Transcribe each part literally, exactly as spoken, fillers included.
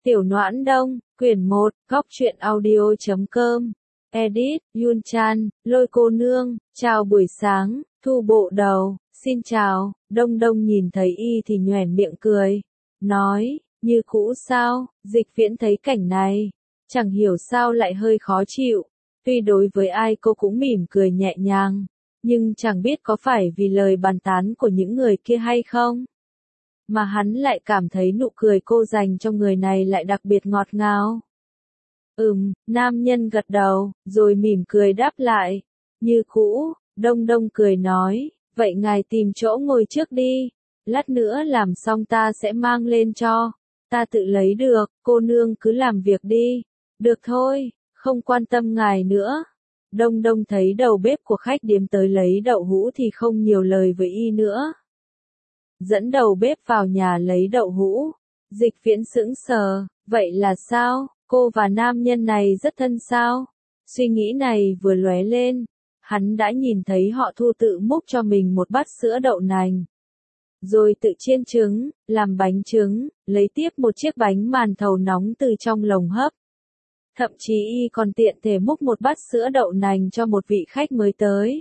Tiểu Noãn Đông, quyển một, góc truyện audio chấm com, edit, Yun Chan, Lôi cô nương, chào buổi sáng, Thu bộ đầu, xin chào, Đông Đông nhìn thấy y thì nhoẻn miệng cười, nói, như cũ sao, Dịch Viễn thấy cảnh này, chẳng hiểu sao lại hơi khó chịu, tuy đối với ai cô cũng mỉm cười nhẹ nhàng, nhưng chẳng biết có phải vì lời bàn tán của những người kia hay không? Mà hắn lại cảm thấy nụ cười cô dành cho người này lại đặc biệt ngọt ngào. Ừm, nam nhân gật đầu, rồi mỉm cười đáp lại. Như cũ, Đông Đông cười nói, vậy ngài tìm chỗ ngồi trước đi, lát nữa làm xong ta sẽ mang lên cho, ta tự lấy được, cô nương cứ làm việc đi. Được thôi, không quan tâm ngài nữa. Đông Đông thấy đầu bếp của khách điếm tới lấy đậu hũ thì không nhiều lời với y nữa. Dẫn đầu bếp vào nhà lấy đậu hũ. Dịch Viễn sững sờ, vậy là sao, cô và nam nhân này rất thân sao? Suy nghĩ này vừa lóe lên, hắn đã nhìn thấy họ Thu tự múc cho mình một bát sữa đậu nành. Rồi tự chiên trứng, làm bánh trứng, lấy tiếp một chiếc bánh màn thầu nóng từ trong lồng hấp. Thậm chí y còn tiện thể múc một bát sữa đậu nành cho một vị khách mới tới.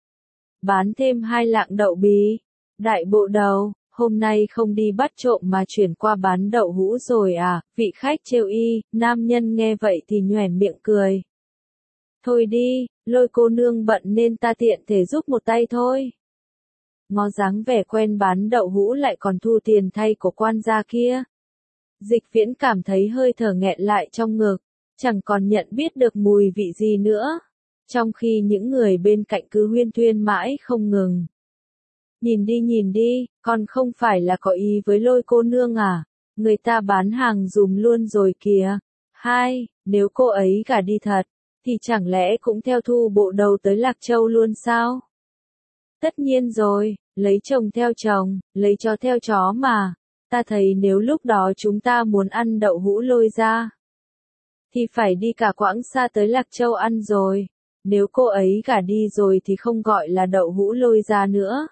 Bán thêm hai lạng đậu bí. Đại bộ đầu, hôm nay không đi bắt trộm mà chuyển qua bán đậu hũ rồi à, vị khách trêu y, nam nhân nghe vậy thì nhoẻn miệng cười. Thôi đi, Lôi cô nương bận nên ta tiện thể giúp một tay thôi. Ngó dáng vẻ quen bán đậu hũ lại còn thu tiền thay của quan gia kia. Dịch Viễn cảm thấy hơi thở nghẹn lại trong ngực, chẳng còn nhận biết được mùi vị gì nữa, trong khi những người bên cạnh cứ huyên thuyên mãi không ngừng. Nhìn đi nhìn đi, còn không phải là có ý với Lôi cô nương à, người ta bán hàng dùm luôn rồi kìa. Hai, nếu cô ấy gả đi thật, thì chẳng lẽ cũng theo Thu bộ đầu tới Lạc Châu luôn sao? Tất nhiên rồi, lấy chồng theo chồng, lấy chó theo chó mà, ta thấy nếu lúc đó chúng ta muốn ăn đậu hũ Lôi ra, thì phải đi cả quãng xa tới Lạc Châu ăn rồi, nếu cô ấy gả đi rồi thì không gọi là đậu hũ Lôi ra nữa,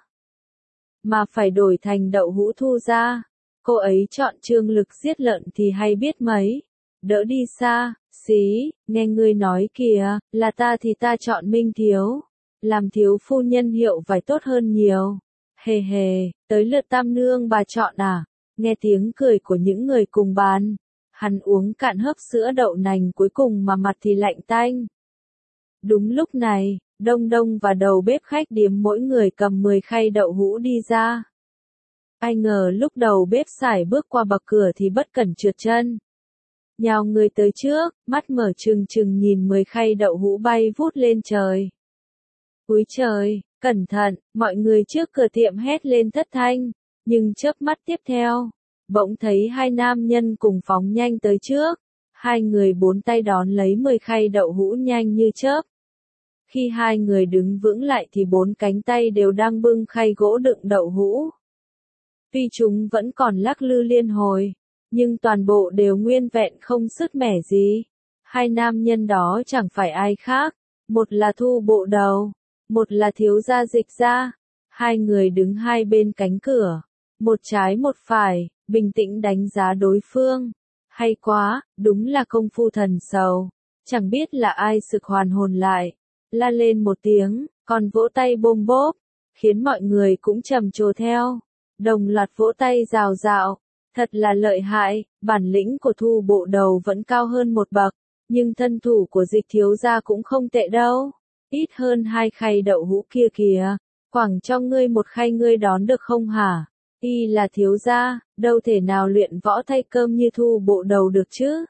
mà phải đổi thành đậu hũ Thu ra. Cô ấy chọn Trương Lực giết lợn thì hay biết mấy. Đỡ đi xa, xí, nghe ngươi nói kìa, là ta thì ta chọn Minh Thiếu. Làm thiếu phu nhân hiệu phải tốt hơn nhiều. Hề hề, tới lượt tam nương bà chọn à? Nghe tiếng cười của những người cùng bàn. Hắn uống cạn hớp sữa đậu nành cuối cùng mà mặt thì lạnh tanh. Đúng lúc này, Đông Đông và đầu bếp khách điếm mỗi người cầm mười khay đậu hũ đi ra. Ai ngờ lúc đầu bếp sải bước qua bậc cửa thì bất cẩn trượt chân. Nhào người tới trước, mắt mở trừng trừng nhìn mười khay đậu hũ bay vút lên trời. Úi trời, cẩn thận, mọi người trước cửa tiệm hét lên thất thanh, nhưng chớp mắt tiếp theo, bỗng thấy hai nam nhân cùng phóng nhanh tới trước. Hai người bốn tay đón lấy mười khay đậu hũ nhanh như chớp. Khi hai người đứng vững lại thì bốn cánh tay đều đang bưng khay gỗ đựng đậu hũ. Tuy chúng vẫn còn lắc lư liên hồi, nhưng toàn bộ đều nguyên vẹn không sứt mẻ gì. Hai nam nhân đó chẳng phải ai khác, một là Thu bộ đầu, một là thiếu gia Dịch gia. Hai người đứng hai bên cánh cửa, một trái một phải, bình tĩnh đánh giá đối phương. Hay quá, đúng là công phu thần sầu. Chẳng biết là ai sực hoàn hồn lại, la lên một tiếng, còn vỗ tay bôm bốp, khiến mọi người cũng trầm trồ theo. Đồng loạt vỗ tay rào rào, thật là lợi hại, bản lĩnh của Thu bộ đầu vẫn cao hơn một bậc, nhưng thân thủ của Dịch thiếu gia cũng không tệ đâu. Ít hơn hai khay đậu hũ kia kìa, quẳng cho ngươi một khay ngươi đón được không hả? Y là thiếu gia, đâu thể nào luyện võ thay cơm như Thu bộ đầu được chứ?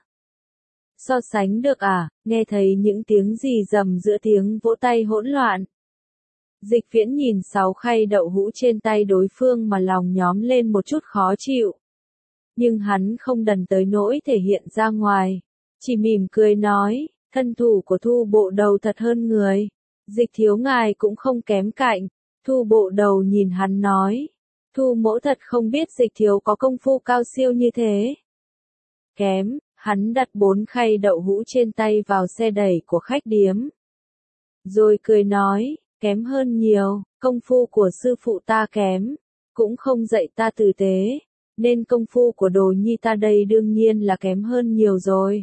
So sánh được à? Nghe thấy những tiếng gì rầm giữa tiếng vỗ tay hỗn loạn. Dịch Viễn nhìn sáu khay đậu hũ trên tay đối phương mà lòng nhóm lên một chút khó chịu. Nhưng hắn không đần tới nỗi thể hiện ra ngoài, chỉ mỉm cười nói, thân thủ của Thu bộ đầu thật hơn người. Dịch thiếu ngài cũng không kém cạnh. Thu bộ đầu nhìn hắn nói, Thu mỗ thật không biết Dịch thiếu có công phu cao siêu như thế. Kém. Hắn đặt bốn khay đậu hũ trên tay vào xe đẩy của khách điếm. Rồi cười nói, kém hơn nhiều, công phu của sư phụ ta kém, cũng không dạy ta tử tế, nên công phu của đồ nhi ta đây đương nhiên là kém hơn nhiều rồi.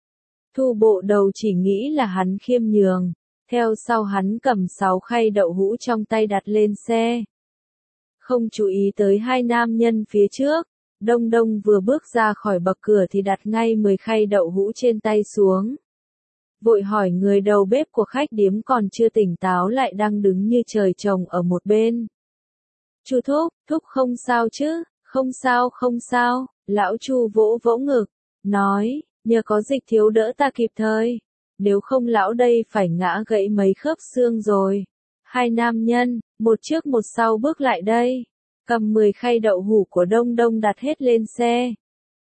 Thu bộ đầu chỉ nghĩ là hắn khiêm nhường, theo sau hắn cầm sáu khay đậu hũ trong tay đặt lên xe. Không chú ý tới hai nam nhân phía trước, Đông Đông vừa bước ra khỏi bậc cửa thì đặt ngay mười khay đậu hũ trên tay xuống. Vội hỏi người đầu bếp của khách điếm còn chưa tỉnh táo lại đang đứng như trời trồng ở một bên. Chu Thúc, Thúc không sao chứ, không sao không sao, lão Chu vỗ vỗ ngực, nói, nhờ có Dịch thiếu đỡ ta kịp thời, nếu không lão đây phải ngã gãy mấy khớp xương rồi. Hai nam nhân, một trước một sau bước lại đây, cầm mười khay đậu hũ của Đông Đông đặt hết lên xe.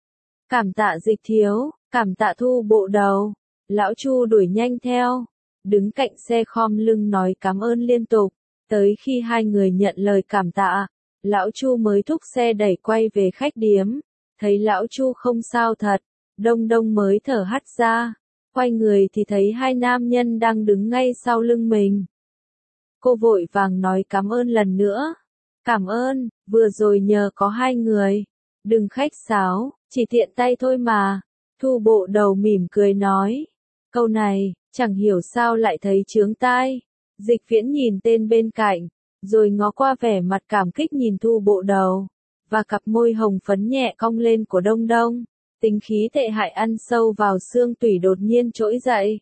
Cảm tạ Dịch thiếu, cảm tạ Thu bộ đầu. Lão Chu đuổi nhanh theo, đứng cạnh xe khom lưng nói cảm ơn liên tục, tới khi hai người nhận lời cảm tạ, lão Chu mới thúc xe đẩy quay về khách điếm, thấy lão Chu không sao thật, Đông Đông mới thở hắt ra, quay người thì thấy hai nam nhân đang đứng ngay sau lưng mình. Cô vội vàng nói cảm ơn lần nữa, cảm ơn, vừa rồi nhờ có hai người, đừng khách sáo, chỉ tiện tay thôi mà. Thu bộ đầu mỉm cười nói. Câu này, chẳng hiểu sao lại thấy chướng tai. Dịch Viễn nhìn tên bên cạnh, rồi ngó qua vẻ mặt cảm kích nhìn Thu bộ đầu, và cặp môi hồng phấn nhẹ cong lên của Đông Đông. Tính khí tệ hại ăn sâu vào xương tủy đột nhiên trỗi dậy.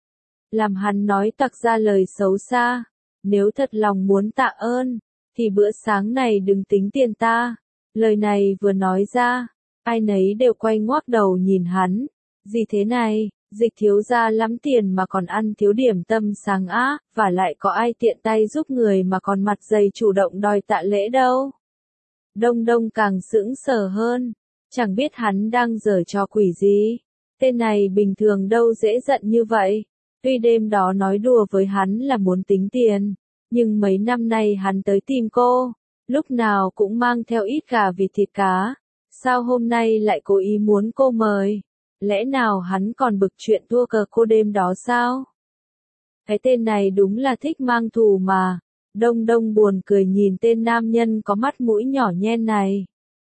Làm hắn nói toạc ra lời xấu xa. Nếu thật lòng muốn tạ ơn, thì bữa sáng này đừng tính tiền ta. Lời này vừa nói ra, ai nấy đều quay ngoác đầu nhìn hắn. Gì thế này? Dịch thiếu ra lắm tiền mà còn ăn thiếu điểm tâm sáng á, và lại có ai tiện tay giúp người mà còn mặt dày chủ động đòi tạ lễ đâu. Đông Đông càng sững sờ hơn, chẳng biết hắn đang giở trò quỷ gì. Tên này bình thường đâu dễ giận như vậy. Tuy đêm đó nói đùa với hắn là muốn tính tiền, nhưng mấy năm nay hắn tới tìm cô, lúc nào cũng mang theo ít gà vịt thịt cá. Sao hôm nay lại cố ý muốn cô mời? Lẽ nào hắn còn bực chuyện thua cờ cô đêm đó sao? Cái tên này đúng là thích mang thù mà. Đông Đông buồn cười nhìn tên nam nhân có mắt mũi nhỏ nhen này.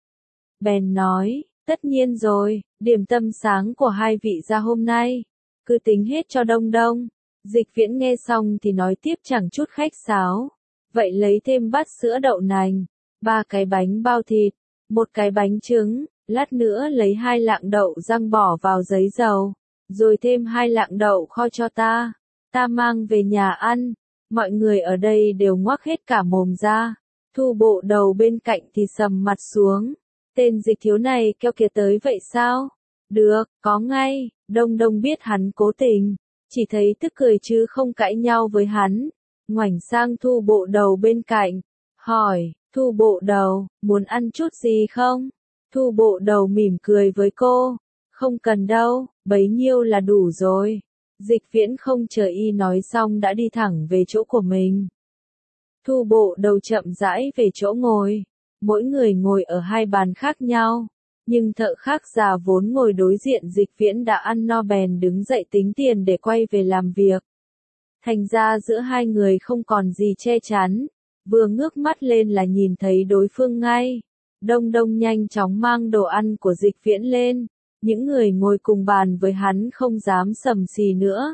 Bèn nói, tất nhiên rồi, điểm tâm sáng của hai vị gia hôm nay, cứ tính hết cho Đông Đông. Dịch Viễn nghe xong thì nói tiếp chẳng chút khách sáo. Vậy lấy thêm bát sữa đậu nành, ba cái bánh bao thịt, một cái bánh trứng. Lát nữa lấy hai lạng đậu rang bỏ vào giấy dầu, rồi thêm hai lạng đậu kho cho ta, ta mang về nhà ăn. Mọi người ở đây đều ngoác hết cả mồm ra. Thu bộ đầu bên cạnh thì sầm mặt xuống. Tên Dịch thiếu này keo kiệt tới vậy sao? Được, có ngay. Đông Đông biết hắn cố tình, chỉ thấy tức cười chứ không cãi nhau với hắn. Ngoảnh sang Thu bộ đầu bên cạnh, hỏi, Thu bộ đầu, muốn ăn chút gì không? Thu bộ đầu mỉm cười với cô, không cần đâu, bấy nhiêu là đủ rồi. Dịch Viễn không chờ y nói xong đã đi thẳng về chỗ của mình. Thu bộ đầu chậm rãi về chỗ ngồi, mỗi người ngồi ở hai bàn khác nhau, nhưng thợ khác già vốn ngồi đối diện Dịch Viễn đã ăn no bèn đứng dậy tính tiền để quay về làm việc. Thành ra giữa hai người không còn gì che chắn, vừa ngước mắt lên là nhìn thấy đối phương ngay. Đông Đông nhanh chóng mang đồ ăn của Dịch Viễn lên, những người ngồi cùng bàn với hắn không dám sầm xì nữa.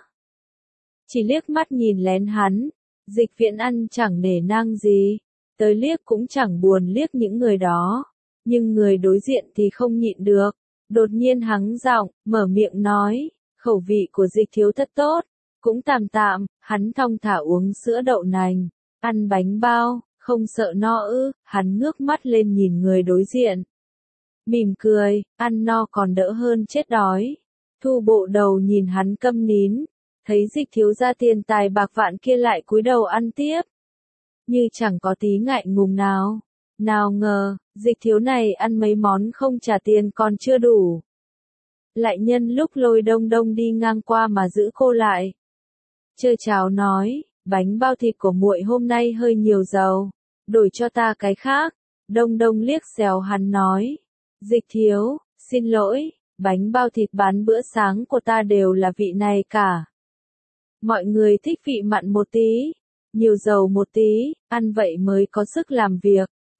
Chỉ liếc mắt nhìn lén hắn, Dịch Viễn ăn chẳng nể nang gì, tới liếc cũng chẳng buồn liếc những người đó, nhưng người đối diện thì không nhịn được, đột nhiên hắng giọng, mở miệng nói, khẩu vị của Dịch thiếu thật tốt, cũng tạm tạm, hắn thong thả uống sữa đậu nành, ăn bánh bao. Không sợ no ư? Hắn ngước mắt lên nhìn người đối diện. Mỉm cười, ăn no còn đỡ hơn chết đói. Thu bộ đầu nhìn hắn câm nín, thấy Dịch thiếu gia tiền tài bạc vạn kia lại cúi đầu ăn tiếp. Như chẳng có tí ngại ngùng nào. Nào ngờ, Dịch thiếu này ăn mấy món không trả tiền còn chưa đủ. Lại nhân lúc lôi Đông Đông đi ngang qua mà giữ cô lại. Chơi chào nói. Bánh bao thịt của muội hôm nay hơi nhiều dầu, đổi cho ta cái khác. Đông Đông liếc xéo hắn nói, Dịch thiếu, xin lỗi, bánh bao thịt bán bữa sáng của ta đều là vị này cả. Mọi người thích vị mặn một tí, nhiều dầu một tí, ăn vậy mới có sức làm việc.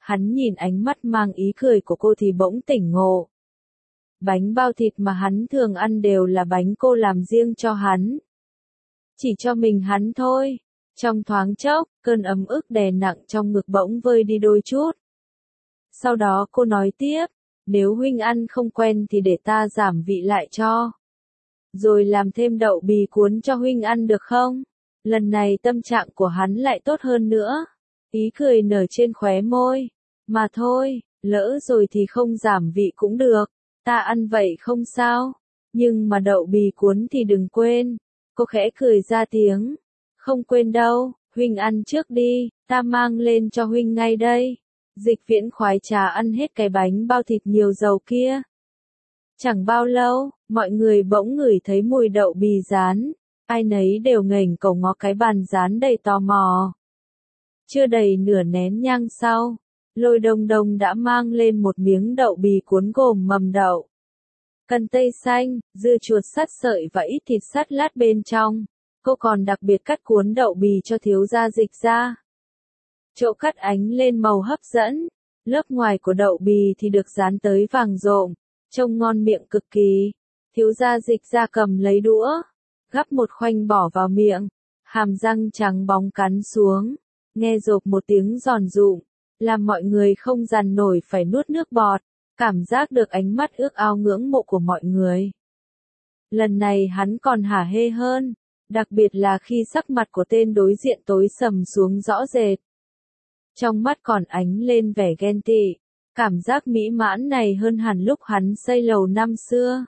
Hắn nhìn ánh mắt mang ý cười của cô thì bỗng tỉnh ngộ. Bánh bao thịt mà hắn thường ăn đều là bánh cô làm riêng cho hắn. Chỉ cho mình hắn thôi. Trong thoáng chốc, cơn ấm ức đè nặng trong ngực bỗng vơi đi đôi chút. Sau đó cô nói tiếp, nếu huynh ăn không quen thì để ta giảm vị lại cho. Rồi làm thêm đậu bì cuốn cho huynh ăn được không? Lần này tâm trạng của hắn lại tốt hơn nữa. Ý cười nở trên khóe môi. Mà thôi, lỡ rồi thì không giảm vị cũng được. Ta ăn vậy không sao. Nhưng mà đậu bì cuốn thì đừng quên. Cô khẽ cười ra tiếng. Không quên đâu, huynh ăn trước đi, ta mang lên cho huynh ngay đây. Dịch Viễn khoái trá ăn hết cái bánh bao thịt nhiều dầu kia. Chẳng bao lâu, mọi người bỗng ngửi thấy mùi đậu bì rán. Ai nấy đều ngẩng cổ ngó cái bàn rán đầy tò mò. Chưa đầy nửa nén nhang sau, Lôi Đông Đông đã mang lên một miếng đậu bì cuốn gồm mầm đậu, cần tây xanh, dưa chuột sắt sợi và ít thịt sắt lát bên trong. Cô còn đặc biệt cắt cuốn đậu bì cho thiếu gia Dịch ra. Chỗ cắt ánh lên màu hấp dẫn, lớp ngoài của đậu bì thì được dán tới vàng rộm, trông ngon miệng cực kỳ. Thiếu gia Dịch ra cầm lấy đũa, gắp một khoanh bỏ vào miệng, hàm răng trắng bóng cắn xuống, nghe rộp một tiếng giòn rụm, làm mọi người không dằn nổi phải nuốt nước bọt, cảm giác được ánh mắt ước ao ngưỡng mộ của mọi người. Lần này hắn còn hả hê hơn, đặc biệt là khi sắc mặt của tên đối diện tối sầm xuống rõ rệt. Trong mắt còn ánh lên vẻ ghen tị, cảm giác mỹ mãn này hơn hẳn lúc hắn xây lầu năm xưa.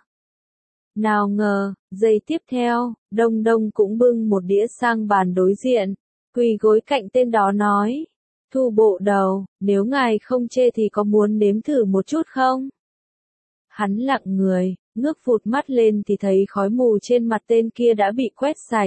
Nào ngờ, giây tiếp theo, Đông Đông cũng bưng một đĩa sang bàn đối diện, quỳ gối cạnh tên đó nói, Thu bộ đầu, nếu ngài không chê thì có muốn nếm thử một chút không? Hắn lặng người, ngước phụt mắt lên thì thấy khói mù trên mặt tên kia đã bị quét sạch.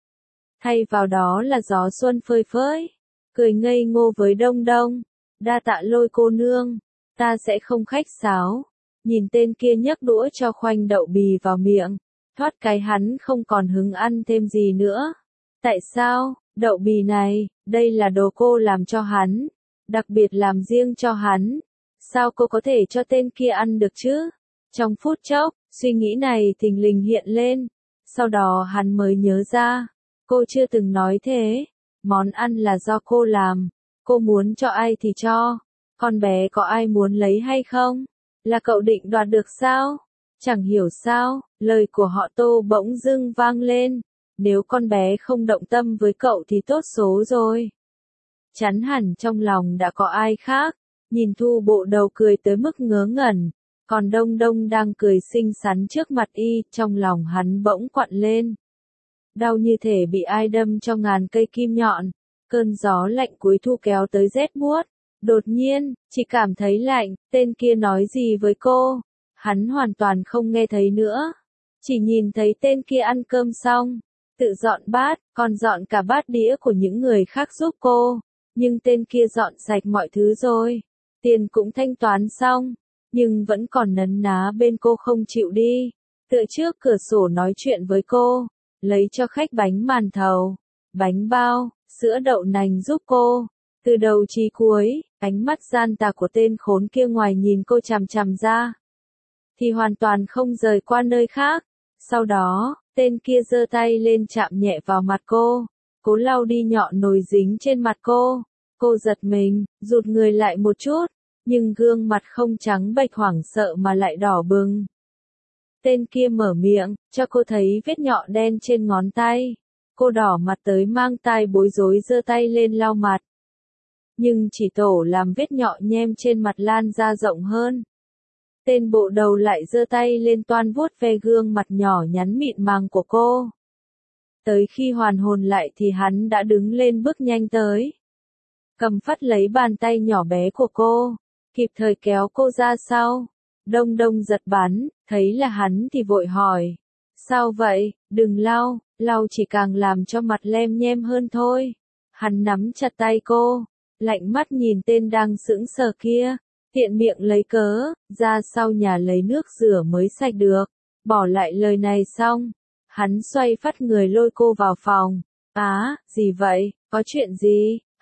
Thay vào đó là gió xuân phơi phới, cười ngây ngô với Đông Đông, đa tạ Lôi cô nương, ta sẽ không khách sáo. Nhìn tên kia nhấc đũa cho khoanh đậu bì vào miệng, thoát cái hắn không còn hứng ăn thêm gì nữa. Tại sao, đậu bì này, đây là đồ cô làm cho hắn, đặc biệt làm riêng cho hắn. Sao cô có thể cho tên kia ăn được chứ? Trong phút chốc, suy nghĩ này thình lình hiện lên, sau đó hắn mới nhớ ra, cô chưa từng nói thế, món ăn là do cô làm, cô muốn cho ai thì cho, con bé có ai muốn lấy hay không? Là cậu định đoạt được sao? Chẳng hiểu sao, lời của họ Tô bỗng dưng vang lên, nếu con bé không động tâm với cậu thì tốt số rồi. Chắn hẳn trong lòng đã có ai khác, nhìn Thu bộ đầu cười tới mức ngớ ngẩn, còn Đông Đông đang cười xinh xắn trước mặt y, trong lòng hắn bỗng quặn lên. Đau như thể bị ai đâm cho ngàn cây kim nhọn, cơn gió lạnh cuối thu kéo tới rét buốt. Đột nhiên, chỉ cảm thấy lạnh, tên kia nói gì với cô, hắn hoàn toàn không nghe thấy nữa. Chỉ nhìn thấy tên kia ăn cơm xong, tự dọn bát, còn dọn cả bát đĩa của những người khác giúp cô. Nhưng tên kia dọn sạch mọi thứ rồi, tiền cũng thanh toán xong, nhưng vẫn còn nấn ná bên cô không chịu đi. Tựa trước cửa sổ nói chuyện với cô, lấy cho khách bánh màn thầu, bánh bao, sữa đậu nành giúp cô. Từ đầu chí cuối, ánh mắt gian tà của tên khốn kia ngoài nhìn cô chằm chằm ra, thì hoàn toàn không rời qua nơi khác. Sau đó, tên kia giơ tay lên chạm nhẹ vào mặt cô, cố lau đi nhọn nồi dính trên mặt cô. Cô giật mình, rụt người lại một chút, nhưng gương mặt không trắng bệch hoảng sợ mà lại đỏ bừng. Tên kia mở miệng, cho cô thấy vết nhọn đen trên ngón tay. Cô đỏ mặt tới mang tai bối rối giơ tay lên lau mặt. Nhưng chỉ tổ làm vết nhọ nhem trên mặt lan ra rộng hơn. Tên bộ đầu lại giơ tay lên toan vuốt ve gương mặt nhỏ nhắn mịn màng của cô. Tới khi hoàn hồn lại thì hắn đã đứng lên bước nhanh tới. Cầm phắt lấy bàn tay nhỏ bé của cô, kịp thời kéo cô ra sau. Đông Đông giật bắn, thấy là hắn thì vội hỏi. Sao vậy, đừng lau, lau chỉ càng làm cho mặt lem nhem hơn thôi. Hắn nắm chặt tay cô, lạnh mắt nhìn tên đang sững sờ kia, tiện miệng lấy cớ, ra sau nhà lấy nước rửa mới sạch được. Bỏ lại lời này xong, hắn xoay phắt người lôi cô vào phòng. Á, gì vậy, có chuyện gì?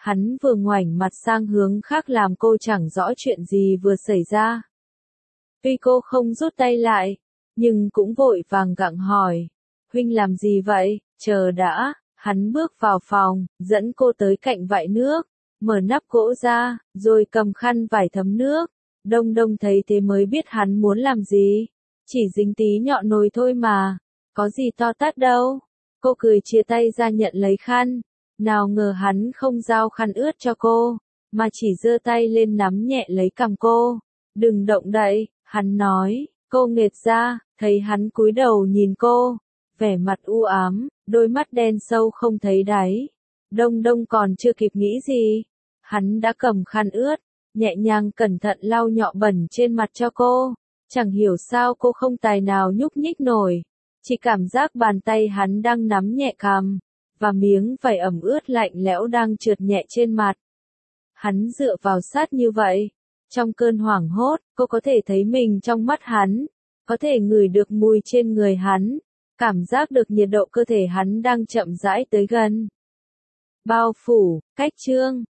Hắn vừa ngoảnh mặt sang hướng khác làm cô chẳng rõ chuyện gì vừa xảy ra. Tuy cô không rút tay lại, nhưng cũng vội vàng gặng hỏi. Huynh làm gì vậy? Chờ đã. Hắn bước vào phòng, dẫn cô tới cạnh vại nước, mở nắp gỗ ra, rồi cầm khăn vải thấm nước. Đông Đông thấy thế mới biết hắn muốn làm gì. Chỉ dính tí nhọn nồi thôi mà, có gì to tát đâu. Cô cười chia tay ra nhận lấy khăn. Nào ngờ hắn không giao khăn ướt cho cô, mà chỉ giơ tay lên nắm nhẹ lấy cằm cô. Đừng động đậy, hắn nói. Cô nghệt ra, thấy hắn cúi đầu nhìn cô, vẻ mặt u ám, đôi mắt đen sâu không thấy đáy. Đông Đông còn chưa kịp nghĩ gì, hắn đã cầm khăn ướt, nhẹ nhàng cẩn thận lau nhọ bẩn trên mặt cho cô. Chẳng hiểu sao cô không tài nào nhúc nhích nổi, chỉ cảm giác bàn tay hắn đang nắm nhẹ cằm, và miếng vải ẩm ướt lạnh lẽo đang trượt nhẹ trên mặt. Hắn dựa vào sát như vậy. Trong cơn hoảng hốt, cô có thể thấy mình trong mắt hắn, có thể ngửi được mùi trên người hắn, cảm giác được nhiệt độ cơ thể hắn đang chậm rãi tới gần. Bao phủ, cách chương.